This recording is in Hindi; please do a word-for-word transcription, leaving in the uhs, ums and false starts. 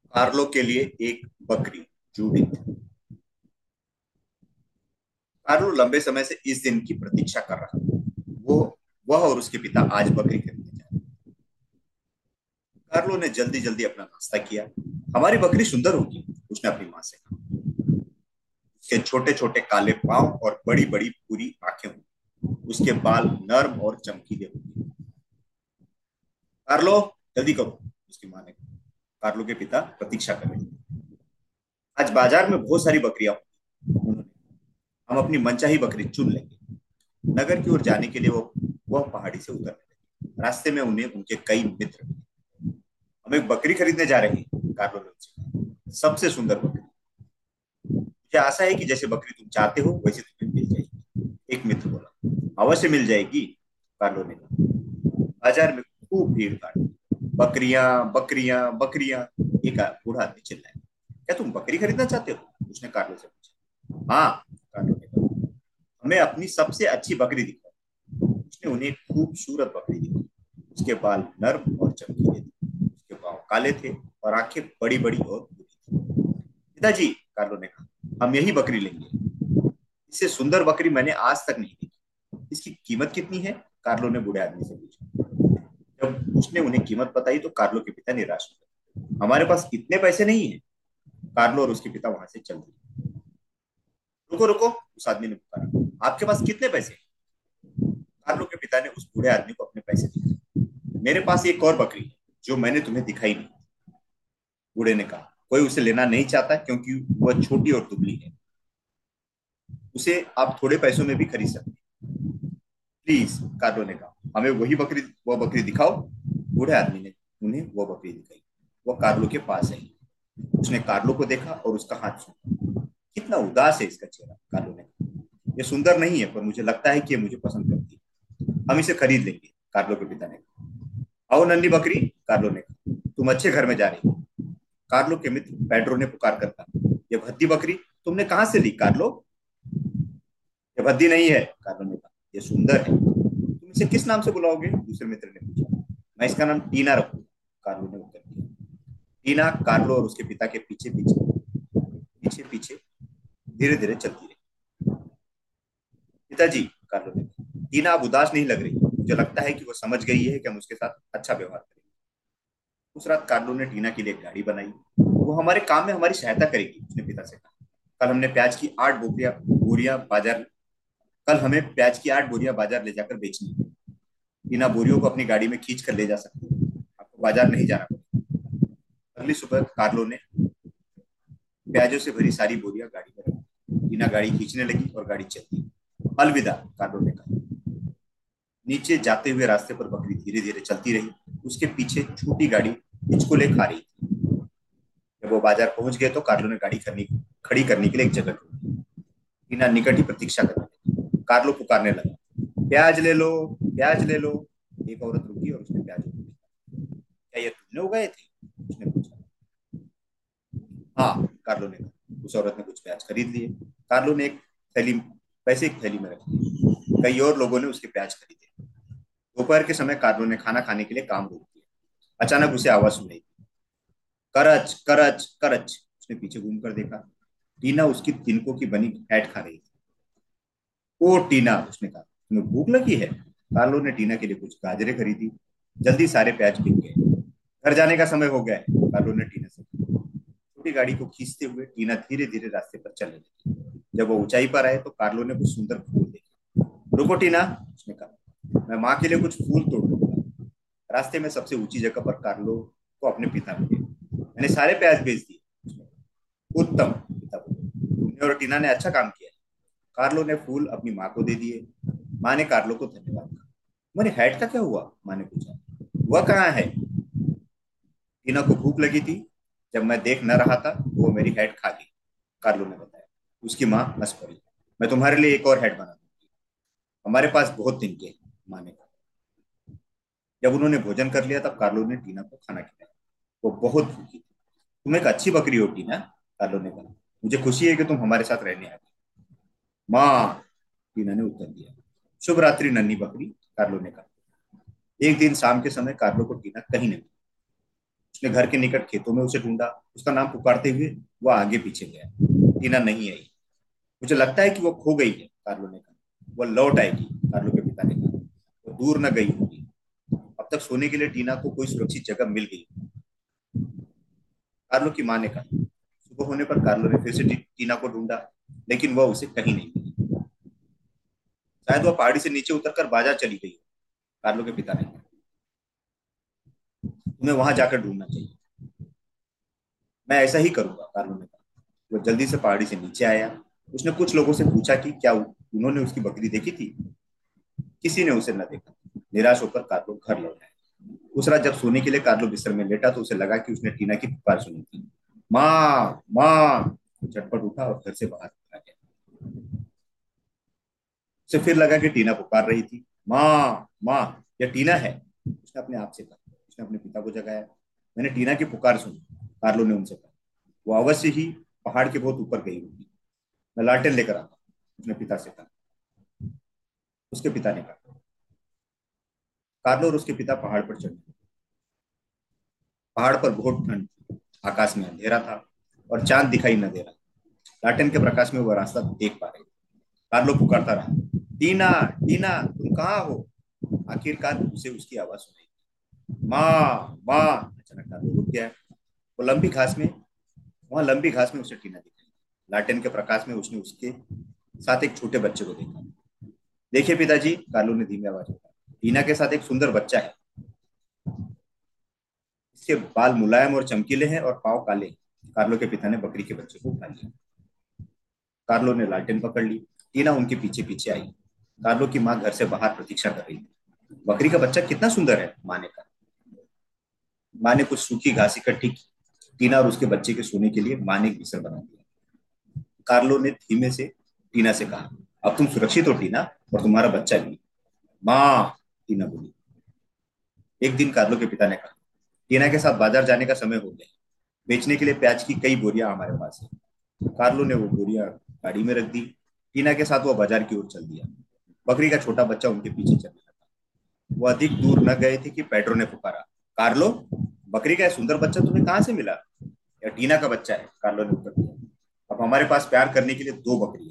कार्लो के लिए एक बकरी जूडिथ। कार्लो लंबे समय से इस दिन की प्रतीक्षा कर रहा था। वो वह और उसके पिता आज बकरी खरीदने जा रहे हैं। कार्लो ने जल्दी जल्दी अपना नाश्ता किया। हमारी बकरी सुंदर होगी, उसने अपनी माँ से कहा। उसके छोटे छोटे काले पांव और बड़ी बड़ी पूरी आंखें होंगी। उसके बाल नर्म और चमकीले होंगे। कार्लो, जल्दी करो, उसकी माँ ने कहा। कार्लो के पिता प्रतीक्षा कर रहे थे। आज बाजार में बहुत सारी बकरियां होंगी, उन्होंने कहा। हम अपनी मनचाही बकरी चुन लेंगे। नगर की ओर जाने के लिए वो वह पहाड़ी से उतरने लगे। रास्ते में उन्हें उनके कई मित्र मिले। हम एक बकरी खरीदने जा रहे हैं, कार्लो ने उनसे कहा। सबसे सुंदर बकरी। मुझे आशा है कि जैसे बकरी तुम चाहते हो वैसे तुम्हें मिल जाएगी, एक मित्र बोला। अवश्य मिल जाएगी, कार्लो ने कहा। बाजार में खूब भीड़ भाड़। बकरियां बकरियां बकरियां, एक बूढ़ा आदमी चिल्लाया। क्या तुम बकरी खरीदना चाहते हो, उसने कार्लो से पूछा। हाँ, कार्लो ने कहा। हमें अपनी सबसे अच्छी बकरी दिखाओ। उसने उन्हें एक खूबसूरत बकरी दिखाई। उसके बाल नर्म और चमकीले थे। उसके पाँव काले थे और आंखें बड़ी बड़ी और बुरी थी। पिताजी, कार्लो ने कहा, हम यही बकरी लेंगे। इससे सुंदर बकरी मैंने आज तक नहीं देखी। इसकी कीमत कितनी है, कार्लो ने बूढ़े आदमी से पूछा। जब उसने उन्हें कीमत बताई तो कार्लो के पिता निराश हो गए। हमारे पास इतने पैसे नहीं है, कार्लो और उसके पिता वहां से चल दिए। रुको रुको, उस आदमी ने पुकारा। आपके पास कितने पैसे हैं? कार्लो के पिता ने उस बूढ़े आदमी को अपने पैसे दिए। मेरे पास एक और बकरी है जो मैंने तुम्हें दिखाई नहीं, बूढ़े ने कहा। कोई उसे लेना नहीं चाहता क्योंकि वह छोटी और दुबली है। उसे आप थोड़े पैसों में भी खरीद सकते हैं। प्लीज, कार्लो ने कहा, हमें वही बकरी वह बकरी दिखाओ। बूढ़े आदमी ने उन्हें वह बकरी दिखाई। वह कार्लो के पास आई। उसने कार्लो को देखा और उसका हाथ सूंघा। कितना उदास है इसका चेहरा, कार्लो ने कहा। ये सुंदर नहीं है, पर मुझे लगता है कि ये मुझे पसंद करती है। हम इसे खरीद लेंगे, कार्लो के पिता ने कहा। आओ नन्ही बकरी, कार्लो ने कहा, तुम अच्छे घर में जा रही हो। कार्लो के मित्र पेड्रो ने पुकार कर कहा। ये भद्दी बकरी तुमने कहां से ली, कार्लो? ये भद्दी नहीं है, कार्लो ने कहा, ये सुंदर है। तुम इसे किस नाम से बुलाओगे, दूसरे मित्र ने पूछा। मैं इसका नाम टीना रखूंगा, कार्लो ने उत्तर दिया। टीना कार्लो और उसके पिता के पीछे पीछे पीछे पीछे धीरे धीरे चलती रही। पिताजी, कार्लो ने कहा, टीना अब उदास नहीं लग रही। मुझे लगता है कि वो समझ गई है कि हम उसके साथ अच्छा व्यवहार करेंगे। उस रात कार्लो ने टीना के लिए एक गाड़ी बनाई। वो हमारे काम में हमारी सहायता करेगी, उसने पिता से कहा। कल हमने प्याज की आठ बोरियां बोरियां बाजार कल हमें प्याज की आठ बोरियां बाजार ले जाकर बेचनी है। टीना बोरियों को अपनी गाड़ी में खींच कर ले जा सकती है। आपको बाजार नहीं जाना पड़ेगा। अगली सुबह कार्लो ने प्याजों से भरी सारी बोरियां गाड़ी में रखी। टीना गाड़ी खींचने लगी और गाड़ी चलती। अलविदा, कार्लो ने कहा। नीचे जाते हुए रास्ते पर बकरी धीरे धीरे चलती रही। उसके पीछे छोटी गाड़ी हिचकोले खा रही थी। जब वो बाजार पहुंच गए तो कार्लो ने गाड़ी करनी खड़ी करने के लिए एक जगह ढूंढी। टीना निकट ही प्रतीक्षा करने लगी। कार्लो पुकारने लगा। प्याज ले लो, प्याज ले लो। एक औरत रुकी और उसने प्याज उठाए। क्या ये तुमने उगाए थे, उसने पूछा। हाँ, कार्लो ने कहा। उस औरत ने कुछ प्याज खरीद लिए। कार्लो ने एक थैली पैसे एक थैली में रख दिए। कई और लोगों ने उसके प्याज खरीदे। दोपहर के समय कार्लो ने खाना खाने के लिए काम रोक दिया। अचानक उसे आवाज सुनाई। करच करच करच, उसने पीछे घूम कर देखा। टीना उसकी तिनकों की बनी हैट खा रही थी। ओ टीना, उसने कहा, तुम्हें भूख लगी है? कार्लो ने टीना के लिए कुछ गाजरें खरीदी। जल्दी सारे प्याज बिक गए। घर जाने का समय हो गया है, कार्लो ने टीना से कहा। छोटी गाड़ी को खींचते हुए टीना धीरे धीरे रास्ते पर चलने लगी। जब वो ऊंचाई पर आए तो कार्लो ने कुछ सुंदर फूल देखे। रुको टीना, उसने कहा, मैं माँ के लिए कुछ फूल तोड़ लूंगा। रास्ते में सबसे ऊंची जगह पर कार्लो को अपने पिता मिले। मैंने सारे प्याज बेच दिए, उसने कहा। उत्तम, पिता बोले, तुमने और टीना ने अच्छा काम किया। कार्लो ने फूल अपनी माँ को दे दिए। माँ ने कार्लो को धन्यवाद कहा। तुम्हारी हैट का क्या हुआ, माँ ने पूछा। वह कहाँ है? टीना को भूख लगी थी। जब मैं देख न रहा था तो वो मेरी हैट खा गई, कार्लो ने बताया। उसकी माँ हंस पड़ी। मैं तुम्हारे लिए एक और हैट बना दूंगी। हमारे पास बहुत तिनके हैं, माँ ने कहा। जब उन्होंने भोजन कर लिया तब कार्लो ने टीना को खाना खिलाया। वो बहुत भूखी थी। तुम एक अच्छी बकरी हो टीना, कार्लो ने कहा। मुझे खुशी है कि तुम हमारे साथ रहने आ गई, माँ, टीना ने उत्तर दिया। शुभ रात्रि नन्ही बकरी, कार्लो ने कहा। एक दिन शाम के समय कार्लो को टीना कहीं नहीं मिली। उसने घर के निकट खेतों में उसे ढूंढा, उसका नाम पुकारते हुए वो आगे पीछे गया। टीना नहीं आई। मुझे लगता है कि वो खो गई है, कार्लो ने कहा। वो लौट आएगी, कार्लो के पिता ने कहा। वो दूर न गई होगी। अब तक सोने के लिए टीना को कोई सुरक्षित जगह मिल गई। कार्लो की मां ने कहा। सुबह होने पर कार्लो ने फिर से टी, टीना को ढूंढा, लेकिन वह उसे कहीं नहीं मिली। शायद वह पहाड़ी से नीचे उतरकर बाजार चली गई हो, कार्लो के पिता ने कहा। तुम्हें वहां जाकर ढूंढना चाहिए। मैं ऐसा ही करूंगा, कार्लो ने कहा। वो जल्दी से पहाड़ी से नीचे आया। उसने कुछ लोगों से पूछा कि क्या उन्होंने उसकी बकरी देखी थी। किसी ने उसे न देखा। निराश होकर कार्लो घर लौट आया। उस रात जब सोने के लिए कार्लो बिस्तर में लेटा तो उसे लगा कि उसने टीना की पुकार सुनी थी। माँ, माँ। वो झटपट उठा और घर से बाहर आ गया। उसे फिर लगा कि टीना पुकार रही थी। माँ, माँ, यह टीना है, उसने अपने आप से कहा। उसने अपने पिता को जगाया। मैंने टीना की पुकार सुनी, कार्लो ने उनसे कहा। वो अवश्य ही पहाड़ के बहुत ऊपर गई होगी। मैं लालटेन लेकर आता हूँ, उसने पिता से कहा। उसके पिता ने कहा। कार्लो और उसके पिता पहाड़ पर चढ़े। पहाड़ पर बहुत ठंड थी। आकाश में अंधेरा था और चांद दिखाई न दे रहा। लालटेन के प्रकाश में वो रास्ता देख पा रहे। कार्लो पुकारता रहा। टीना, टीना, तुम कहाँ हो। आखिरकार उसे उसकी आवाज सुनाई। माँ, माँ। अचानक कार्लो रुक गया। वो लंबी घास में वहां लंबी घास में उसे टीना दिखाई। लालटेन के प्रकाश में उसने उसके साथ एक छोटे बच्चे को देखा। देखिए पिताजी, कार्लो ने धीमी आवाज में कहा, टीना के साथ एक सुंदर बच्चा है। इसके बाल मुलायम और चमकीले हैं और पाँव काले हैं। कार्लो के पिता ने बकरी के बच्चे को उठा लिया। कार्लो ने लालटेन पकड़ ली। टीना उनके पीछे पीछे आई। कार्लो की माँ घर से बाहर प्रतीक्षा कर रही थी। बकरी का बच्चा कितना सुंदर है, माँ ने कहा। माँ ने कुछ सूखी घास इकट्ठी की। टीना और उसके बच्चे के सोने के लिए माँ ने एक बिस्तर बना दिया। कार्लो ने धीमे से टीना से कहा, अब तुम सुरक्षित हो टीना, और तुम्हारा बच्चा भी। माँ, टीना बोली। एक दिन कार्लो के पिता ने कहा, टीना के साथ बाजार जाने का समय हो गया। बेचने के लिए प्याज की कई बोरियां हमारे पास है। कार्लो ने वो बोरियां गाड़ी में रख दी। टीना के साथ वो बाजार की ओर चल दिया। बकरी का छोटा बच्चा उनके पीछे चलने लगा। वो अधिक दूर न गए थे कि पेड्रो ने पुकारा, कार्लो, बकरी का यह सुंदर बच्चा तुम्हें कहाँ से मिला। यह टीना का बच्चा है, कार्लो ने उत्तर दिया। अब हमारे पास प्यार करने के लिए दो बकरी